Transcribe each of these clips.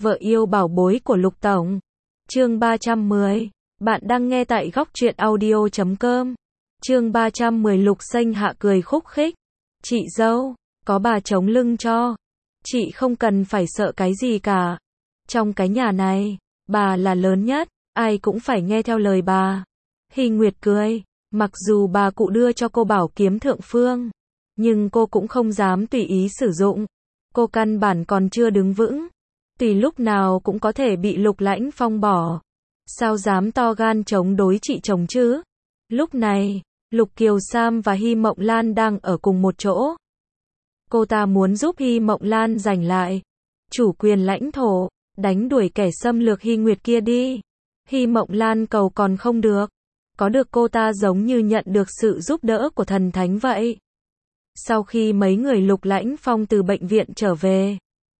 Vợ yêu bảo bối của Lục Tổng. Chương 310. Bạn đang nghe tại góc truyện audio.com. Chương 310 Lục Xanh Hạ cười khúc khích. Chị dâu, có bà chống lưng cho. Chị không cần phải sợ cái gì cả. Trong cái nhà này, bà là lớn nhất, ai cũng phải nghe theo lời bà. Hy Nguyệt cười, mặc dù bà cụ đưa cho cô bảo kiếm thượng phương, nhưng cô cũng không dám tùy ý sử dụng. Cô căn bản còn chưa đứng vững, tùy lúc nào cũng có thể bị Lục Lãnh Phong bỏ. Sao dám to gan chống đối chị chồng chứ? Lúc này, Lục Kiều Sam và Hy Mộng Lan đang ở cùng một chỗ. Cô ta muốn giúp Hy Mộng Lan giành lại chủ quyền lãnh thổ, đánh đuổi kẻ xâm lược Hy Nguyệt kia đi. Hy Mộng Lan cầu còn không được. Có được cô ta giống như nhận được sự giúp đỡ của thần thánh vậy. Sau khi mấy người Lục Lãnh Phong từ bệnh viện trở về,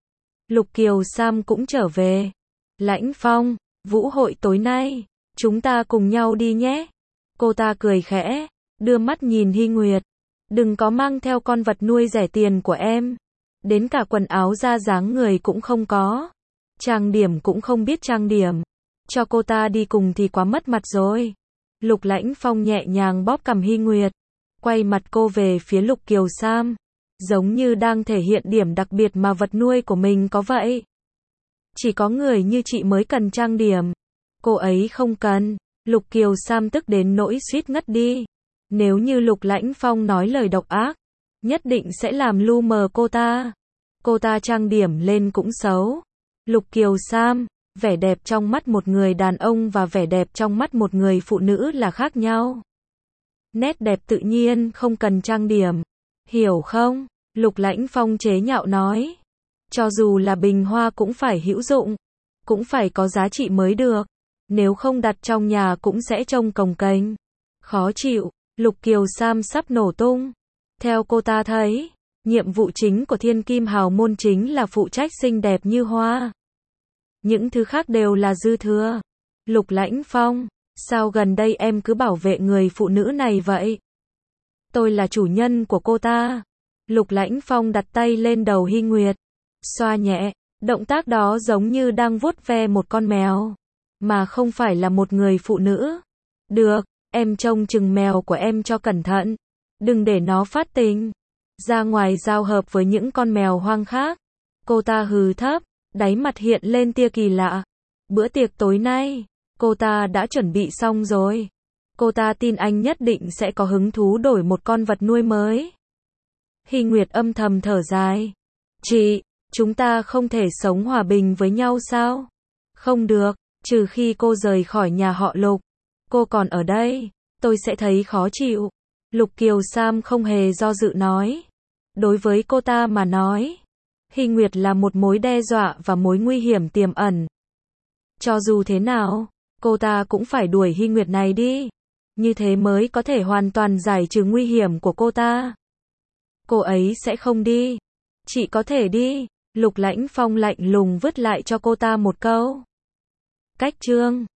Lục Kiều Sam cũng trở về. Lãnh Phong, vũ hội tối nay, chúng ta cùng nhau đi nhé. Cô ta cười khẽ, đưa mắt nhìn Hy Nguyệt. Đừng có mang theo con vật nuôi rẻ tiền của em. Đến cả quần áo ra dáng người cũng không có. Trang điểm cũng không biết trang điểm. Cho cô ta đi cùng thì quá mất mặt rồi. Lục Lãnh Phong nhẹ nhàng bóp cằm Hy Nguyệt, quay mặt cô về phía Lục Kiều Sam, giống như đang thể hiện điểm đặc biệt mà vật nuôi của mình có vậy. Chỉ có người như chị mới cần trang điểm. Cô ấy không cần. Lục Kiều Sam tức đến nỗi suýt ngất đi. Nếu như Lục Lãnh Phong nói lời độc ác, nhất định sẽ làm lu mờ cô ta. Cô ta trang điểm lên cũng xấu. Lục Kiều Sam, vẻ đẹp trong mắt một người đàn ông và vẻ đẹp trong mắt một người phụ nữ là khác nhau. Nét đẹp tự nhiên không cần trang điểm. Hiểu không? Lục Lãnh Phong chế nhạo nói. Cho dù là bình hoa cũng phải hữu dụng, cũng phải có giá trị mới được. Nếu không đặt trong nhà cũng sẽ trông cồng kềnh. Khó chịu. Lục Kiều Sam sắp nổ tung. Theo cô ta thấy, nhiệm vụ chính của Thiên Kim Hào Môn chính là phụ trách xinh đẹp như hoa. Những thứ khác đều là dư thừa. Lục Lãnh Phong, sao gần đây em cứ bảo vệ người phụ nữ này vậy? Tôi là chủ nhân của cô ta. Lục Lãnh Phong đặt tay lên đầu Hy Nguyệt, xoa nhẹ, động tác đó giống như đang vuốt ve một con mèo, mà không phải là một người phụ nữ. Được, em trông chừng mèo của em cho cẩn thận, đừng để nó phát tình, ra ngoài giao hợp với những con mèo hoang khác. Cô ta hừ thấp, đáy mặt hiện lên tia kỳ lạ. Bữa tiệc tối nay, cô ta đã chuẩn bị xong rồi. Cô ta tin anh nhất định sẽ có hứng thú đổi một con vật nuôi mới. Hy Nguyệt âm thầm thở dài. Chị, chúng ta không thể sống hòa bình với nhau sao? Không được, trừ khi cô rời khỏi nhà họ Lục. Cô còn ở đây, tôi sẽ thấy khó chịu. Lục Kiều Sam không hề do dự nói. Đối với cô ta mà nói, Hy Nguyệt là một mối đe dọa và mối nguy hiểm tiềm ẩn. Cho dù thế nào, cô ta cũng phải đuổi Hy Nguyệt này đi. Như thế mới có thể hoàn toàn giải trừ nguy hiểm của cô ta. Cô ấy sẽ không đi. Chị có thể đi. Lục Lãnh Phong lạnh lùng vứt lại cho cô ta một câu. Cách chương